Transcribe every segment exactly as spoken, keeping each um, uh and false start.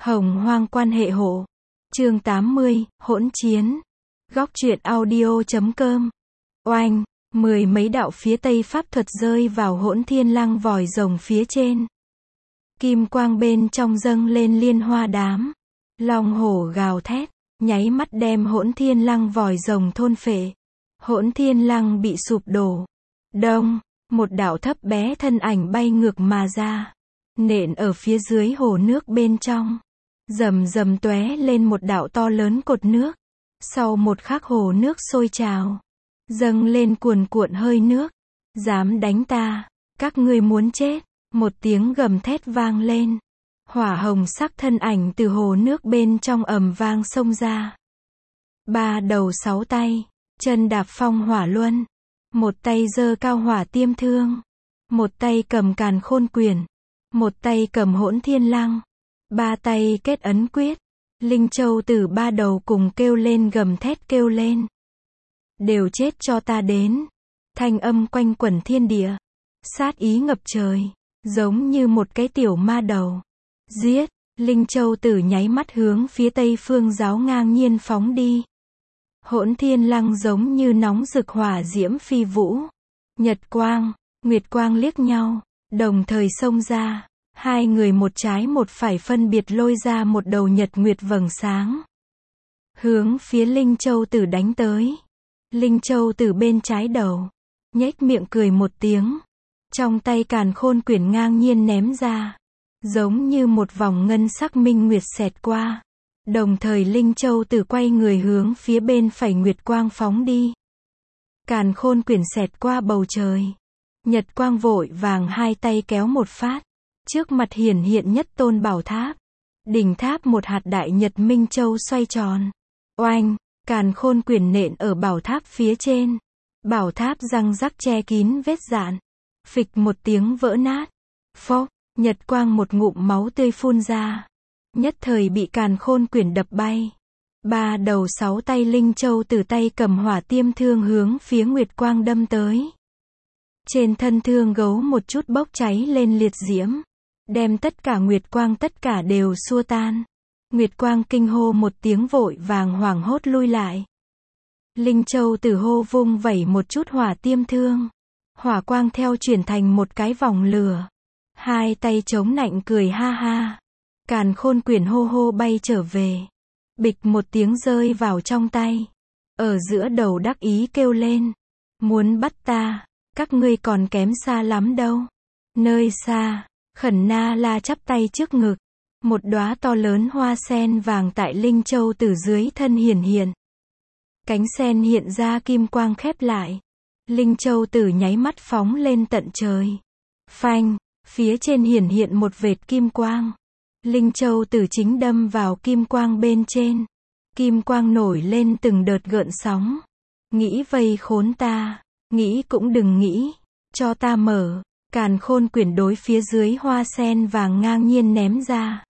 Hồng hoang quan hệ hộ. Chương tám mươi, hỗn chiến. Góc truyện audio chấm com. Oanh, mười mấy đạo phía tây pháp thuật rơi vào hỗn thiên lăng vòi rồng phía trên. Kim quang bên trong dâng lên liên hoa đám. Long hổ gào thét, nháy mắt đem hỗn thiên lăng vòi rồng thôn phệ. Hỗn thiên lăng bị sụp đổ. Đông, một đạo thấp bé thân ảnh bay ngược mà ra. Nện ở phía dưới hồ nước bên trong. Rầm rầm tóe lên một đạo to lớn cột nước. Sau một khắc hồ nước sôi trào. Dâng lên cuồn cuộn hơi nước. Dám đánh ta, các ngươi muốn chết. Một tiếng gầm thét vang lên. Hỏa hồng sắc thân ảnh từ hồ nước bên trong ầm vang xông ra. Ba đầu sáu tay, chân đạp phong hỏa luân. Một tay giơ cao hỏa tiêm thương. Một tay cầm càn khôn quyển. Một tay cầm hỗn thiên lăng. Ba tay kết ấn quyết. Linh châu tử ba đầu cùng kêu lên gầm thét kêu lên. Đều chết cho ta đến. Thanh âm quanh quẩn thiên địa. Sát ý ngập trời. Giống như một cái tiểu ma đầu. Giết, Linh châu tử nháy mắt hướng phía tây phương giáo ngang nhiên phóng đi. Hỗn thiên lăng giống như nóng rực hỏa diễm phi vũ. Nhật quang, nguyệt quang liếc nhau, đồng thời xông ra. Hai người một trái một phải phân biệt lôi ra một đầu nhật nguyệt vầng sáng. Hướng phía Linh châu tử đánh tới. Linh châu tử bên trái đầu. Nhếch miệng cười một tiếng. Trong tay càn khôn quyển ngang nhiên ném ra. Giống như một vòng ngân sắc minh nguyệt xẹt qua. Đồng thời Linh châu tử quay người hướng phía bên phải nguyệt quang phóng đi. Càn khôn quyển xẹt qua bầu trời. Nhật quang vội vàng hai tay kéo một phát. Trước mặt hiển hiện nhất tôn bảo tháp. Đỉnh tháp một hạt đại nhật minh châu xoay tròn. Oanh, càn khôn quyển nện ở bảo tháp phía trên. Bảo tháp răng rắc che kín vết dạn. Phịch một tiếng vỡ nát. Phốc, nhật quang một ngụm máu tươi phun ra. Nhất thời bị càn khôn quyển đập bay. Ba đầu sáu tay Linh châu từ tay cầm hỏa tiêm thương hướng phía nguyệt quang đâm tới. Trên thân thương gấu một chút bốc cháy lên liệt diễm. Đem tất cả nguyệt quang tất cả đều xua tan. Nguyệt quang kinh hô một tiếng vội vàng hoảng hốt lui lại. Linh châu tử hô vung vẩy một chút hỏa tiêm thương. Hỏa quang theo chuyển thành một cái vòng lửa. Hai tay chống nạnh cười ha ha. Càn khôn quyển hô hô bay trở về. Bịch một tiếng rơi vào trong tay. Ở giữa đầu đắc ý kêu lên. Muốn bắt ta, các ngươi còn kém xa lắm đâu. Nơi xa, Khẩn Na La chắp tay trước ngực. Một đóa to lớn hoa sen vàng tại Linh châu tử dưới thân hiển hiện. Cánh sen hiện ra kim quang khép lại. Linh châu tử nháy mắt phóng lên tận trời. Phanh, phía trên hiển hiện một vệt kim quang. Linh châu tử chính đâm vào kim quang bên trên. Kim quang nổi lên từng đợt gợn sóng. Nghĩ vây khốn ta, nghĩ cũng đừng nghĩ, cho ta mở. Càn khôn quyển đối phía dưới hoa sen vàng ngang nhiên ném ra.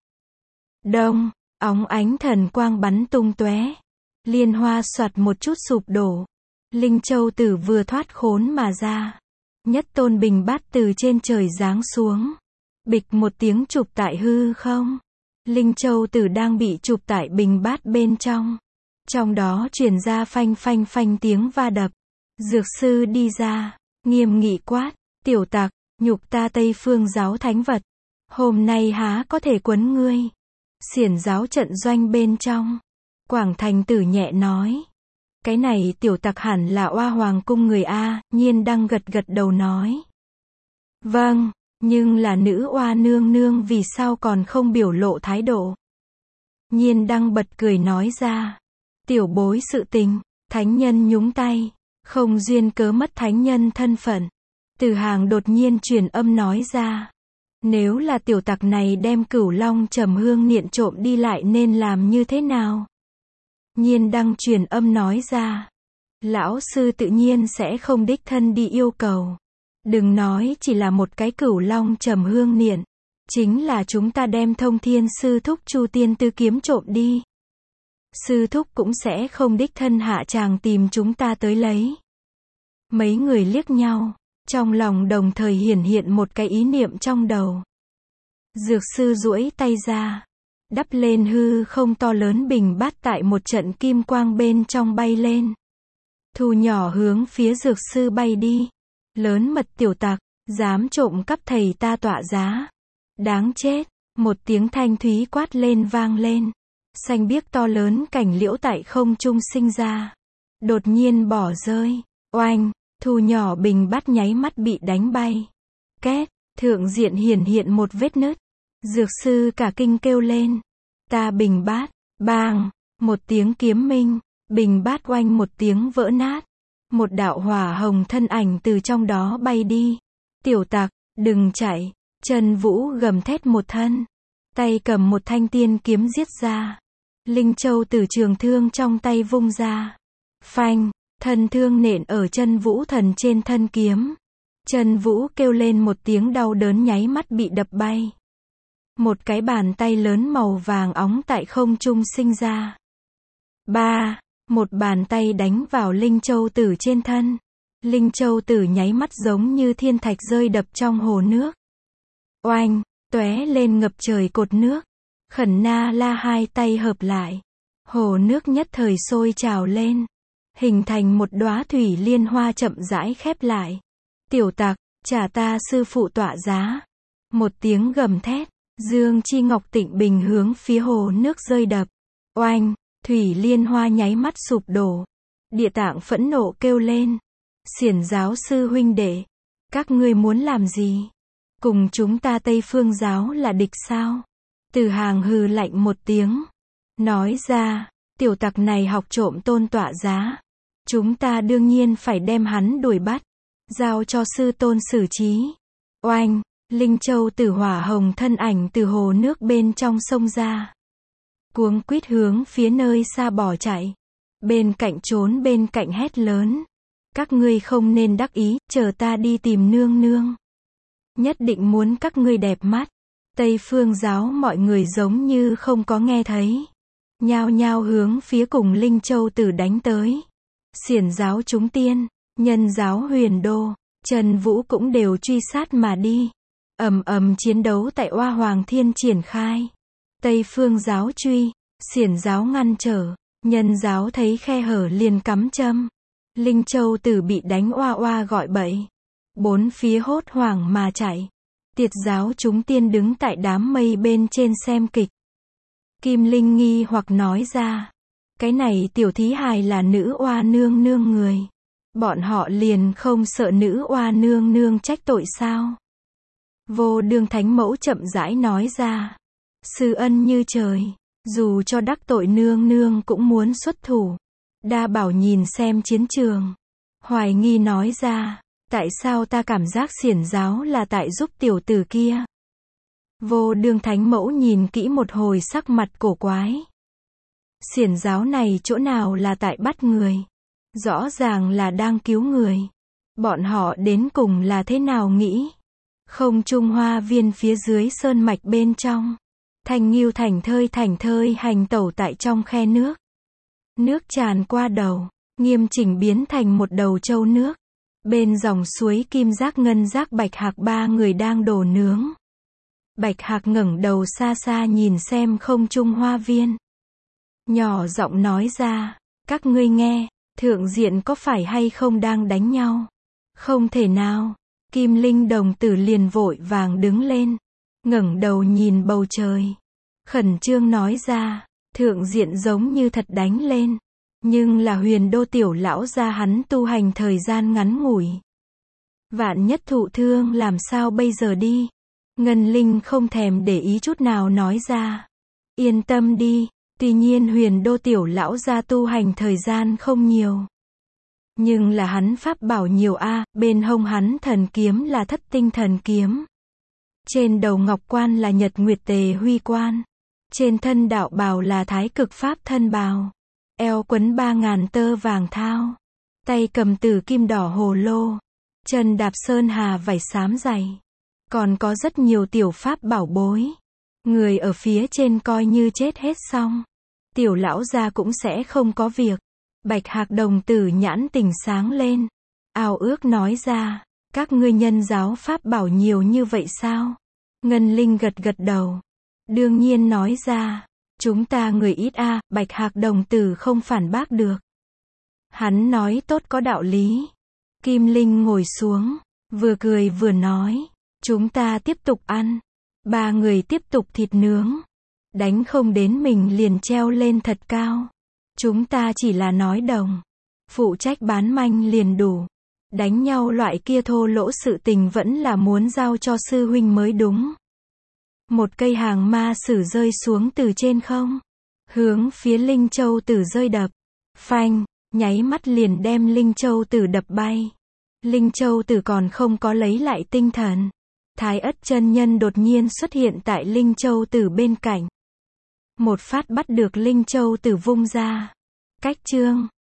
Đông, óng ánh thần quang bắn tung tóe. Liên hoa soạt một chút sụp đổ. Linh châu tử vừa thoát khốn mà ra. Nhất tôn bình bát từ trên trời giáng xuống. Bịch một tiếng chụp tại hư không. Linh châu tử đang bị chụp tại bình bát bên trong. Trong đó truyền ra phanh phanh phanh tiếng va đập. Dược sư đi ra, nghiêm nghị quát, tiểu tặc, nhục ta Tây Phương giáo thánh vật. Hôm nay há có thể quấn ngươi. Xiển giáo trận doanh bên trong. Quảng Thành tử nhẹ nói. Cái này tiểu tặc hẳn là Oa Hoàng cung người A, Nhiên Đăng gật gật đầu nói. Vâng, nhưng là nữ Oa nương nương vì sao còn không biểu lộ thái độ. Nhiên Đăng bật cười nói ra. Tiểu bối sự tình, thánh nhân nhúng tay, không duyên cớ mất thánh nhân thân phận. Từ Hàng đột nhiên truyền âm nói ra. Nếu là tiểu tặc này đem Cửu Long trầm hương niệm trộm đi lại nên làm như thế nào? Nhiên Đăng truyền âm nói ra. Lão sư tự nhiên sẽ không đích thân đi yêu cầu. Đừng nói chỉ là một cái Cửu Long trầm hương niệm. Chính là chúng ta đem Thông Thiên sư thúc Chu Tiên Tư kiếm trộm đi. Sư thúc cũng sẽ không đích thân hạ tràng tìm chúng ta tới lấy. Mấy người liếc nhau. Trong lòng đồng thời hiển hiện một cái ý niệm trong đầu. Dược sư duỗi tay ra. đắp lên hư không to lớn bình bát tại một trận kim quang bên trong bay lên. Thu nhỏ hướng phía dược sư bay đi. Lớn mật tiểu tặc, dám trộm cắp thầy ta tọa giá. Đáng chết, một tiếng thanh thúy quát lên vang lên. Xanh biếc to lớn cảnh liễu tại không trung sinh ra. Đột nhiên bỏ rơi. Oanh, thu nhỏ bình bát nháy mắt bị đánh bay. Két, thượng diện hiển hiện một vết nứt. Dược sư cả kinh kêu lên. Ta bình bát, bang, một tiếng kiếm minh, bình bát oanh một tiếng vỡ nát. Một đạo hỏa hồng thân ảnh từ trong đó bay đi. Tiểu tặc, đừng chạy. Trần Vũ gầm thét một thân. Tay cầm một thanh tiên kiếm giết ra. Linh Châu Tử trường thương trong tay vung ra. Phanh, thân thương nện ở Trần Vũ thần trên thân kiếm. Trần Vũ kêu lên một tiếng đau đớn nháy mắt bị đập bay. Một cái bàn tay lớn màu vàng óng tại không trung sinh ra. Ba, một bàn tay đánh vào Linh Châu Tử trên thân. Linh Châu Tử nháy mắt giống như thiên thạch rơi đập trong hồ nước. Oanh, tóe lên ngập trời cột nước. Khẩn Na La hai tay hợp lại. Hồ nước nhất thời sôi trào lên. Hình thành một đóa thủy liên hoa chậm rãi khép lại. Tiểu tặc, trả ta sư phụ tọa giá. Một tiếng gầm thét. Dương Chi Ngọc Tịnh Bình hướng phía hồ nước rơi đập. Oanh, thủy liên hoa nháy mắt sụp đổ. Địa Tạng phẫn nộ kêu lên. Xiển giáo sư huynh đệ, các ngươi muốn làm gì? Cùng chúng ta Tây Phương giáo là địch sao? Từ Hàng hừ lạnh một tiếng. Nói ra, tiểu tặc này học trộm tôn tọa giá. Chúng ta đương nhiên phải đem hắn đuổi bắt. Giao cho sư tôn xử trí. Oanh, Linh Châu Tử hỏa hồng thân ảnh từ hồ nước bên trong sông ra. Cuống quýt hướng phía nơi xa bỏ chạy. Bên cạnh trốn bên cạnh hét lớn. Các ngươi không nên đắc ý, chờ ta đi tìm nương nương. Nhất định muốn các ngươi đẹp mắt. Tây Phương giáo mọi người giống như không có nghe thấy. Nhao nhao hướng phía cùng Linh Châu Tử đánh tới. Xiển giáo chúng tiên, Nhân giáo Huyền Đô, Trần Vũ cũng đều truy sát mà đi. Ầm ầm chiến đấu tại Oa Hoàng Thiên triển khai. Tây Phương giáo truy, Xiển giáo ngăn trở, Nhân giáo thấy khe hở liền cắm châm. Linh Châu Tử bị đánh oa oa gọi bậy. Bốn phía hốt hoảng mà chạy. Tiệt giáo chúng tiên đứng tại đám mây bên trên xem kịch. Kim Linh nghi hoặc nói ra. Cái này tiểu thí hài là nữ oa nương nương người. Bọn họ liền không sợ nữ oa nương nương trách tội sao? Vô Đương Thánh Mẫu chậm rãi nói ra. Sư ân như trời. Dù cho đắc tội nương nương cũng muốn xuất thủ. Đa Bảo nhìn xem chiến trường. Hoài nghi nói ra. Tại sao ta cảm giác xiển giáo là tại giúp tiểu tử kia? Vô Đương Thánh Mẫu nhìn kỹ một hồi sắc mặt cổ quái. Xiển giáo này chỗ nào là tại bắt người? Rõ ràng là đang cứu người. Bọn họ đến cùng là thế nào nghĩ? Không Trung Hoa Viên phía dưới sơn mạch bên trong. Thanh Ngưu thảnh thơi thảnh thơi hành tẩu tại trong khe nước. Nước tràn qua đầu, nghiêm chỉnh biến thành một đầu trâu nước. Bên dòng suối kim giác ngân giác Bạch Hạc ba người đang đổ nướng. Bạch Hạc ngẩng đầu xa xa nhìn xem Không Trung Hoa Viên. Nhỏ giọng nói ra, các ngươi nghe, thượng diện có phải hay không đang đánh nhau? Không thể nào. Kim Linh đồng tử liền vội vàng đứng lên, ngẩng đầu nhìn bầu trời. Khẩn trương nói ra, thượng diện giống như thật đánh lên. Nhưng là Huyền Đô tiểu lão gia hắn tu hành thời gian ngắn ngủi. Vạn nhất thụ thương làm sao bây giờ đi? Ngân Linh không thèm để ý chút nào nói ra. Yên tâm đi, tuy nhiên Huyền Đô tiểu lão gia tu hành thời gian không nhiều. Nhưng là hắn pháp bảo nhiều a, bên hông hắn thần kiếm là Thất Tinh thần kiếm. Trên đầu ngọc quan là Nhật Nguyệt Tề Huy quan. Trên thân đạo bào là Thái Cực Pháp thân bào. Eo quấn ba ngàn tơ vàng thao. Tay cầm tử kim đỏ hồ lô. Chân đạp sơn hà vảy xám dày. Còn có rất nhiều tiểu pháp bảo bối. Người ở phía trên coi như chết hết xong. Tiểu lão gia cũng sẽ không có việc. Bạch Hạc đồng tử nhãn tình sáng lên. Ao ước nói ra, các ngươi nhân giáo pháp bảo nhiều như vậy sao? Ngân Linh gật gật đầu. đương nhiên nói ra. Chúng ta người ít a, Bạch Hạc đồng tử không phản bác được. Hắn nói tốt có đạo lý. Kim Linh ngồi xuống, vừa cười vừa nói. Chúng ta tiếp tục ăn. Ba người tiếp tục thịt nướng. Đánh không đến mình liền treo lên thật cao. Chúng ta chỉ là nói đồng. Phụ trách bán manh liền đủ. Đánh nhau loại kia thô lỗ sự tình vẫn là muốn giao cho sư huynh mới đúng. Một cây hàng ma sử rơi xuống từ trên không. Hướng phía Linh Châu Tử rơi đập. Phanh, nháy mắt liền đem Linh Châu Tử đập bay. Linh Châu Tử còn không có lấy lại tinh thần. Thái Ất chân nhân đột nhiên xuất hiện tại Linh Châu Tử bên cạnh. Một phát bắt được Linh Châu Tử vung ra. Cách chương